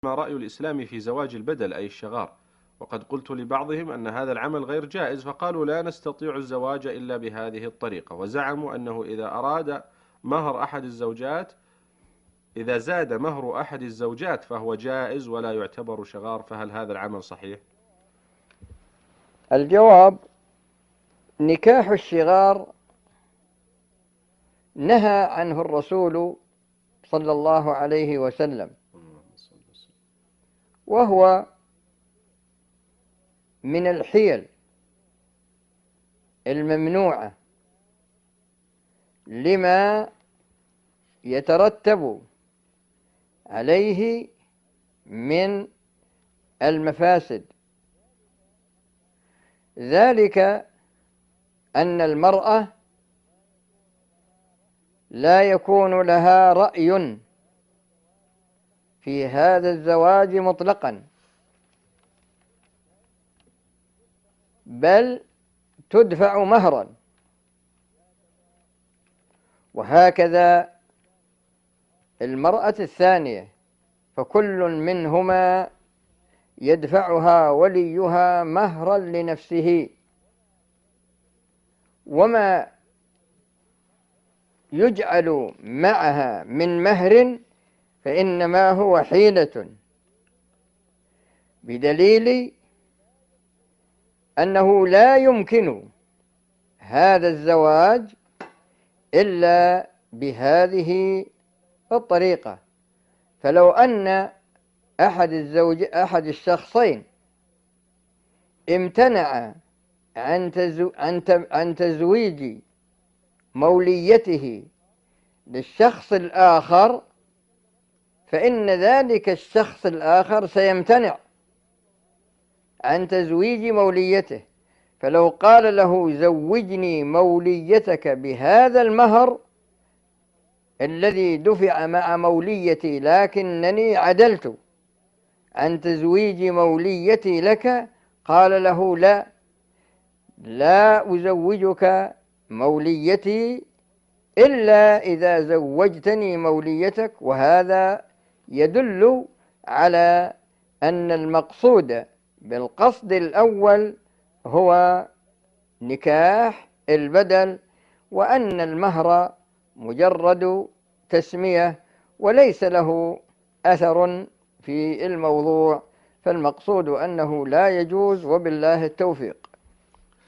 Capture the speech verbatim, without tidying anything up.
ما رأي الإسلام في زواج البدل أي الشغار؟ وقد قلت لبعضهم أن هذا العمل غير جائز، فقالوا لا نستطيع الزواج إلا بهذه الطريقة، وزعموا أنه إذا أراد مهر أحد الزوجات إذا زاد مهر أحد الزوجات فهو جائز ولا يعتبر شغار، فهل هذا العمل صحيح؟ الجواب: نكاح الشغار نهى عنه الرسول صلى الله عليه وسلم، وهو من الحيل الممنوعة لما يترتب عليه من المفاسد، ذلك أن المرأة لا يكون لها رأي في هذا الزواج مطلقا، بل تدفع مهرا، وهكذا المرأة الثانية، فكل منهما يدفعها وليها مهرا لنفسه، وما يجعل معها من مهر فإنما هو حيلة، بدليل أنه لا يمكن هذا الزواج إلا بهذه الطريقة. فلو أن أحد الزوج أحد الشخصين امتنع عن تزو عن عن تزويج موليته للشخص الآخر، فإن ذلك الشخص الآخر سيمتنع عن تزويج موليته، فلو قال له زوجني موليتك بهذا المهر الذي دفع مع موليتي لكنني عدلت عن تزويج موليتي لك، قال له لا لا أزوجك موليتي إلا إذا زوجتني موليتك. وهذا يدل على أن المقصود بالقصد الأول هو نكاح البدل، وأن المهر مجرد تسمية وليس له أثر في الموضوع، فالمقصود أنه لا يجوز، وبالله التوفيق.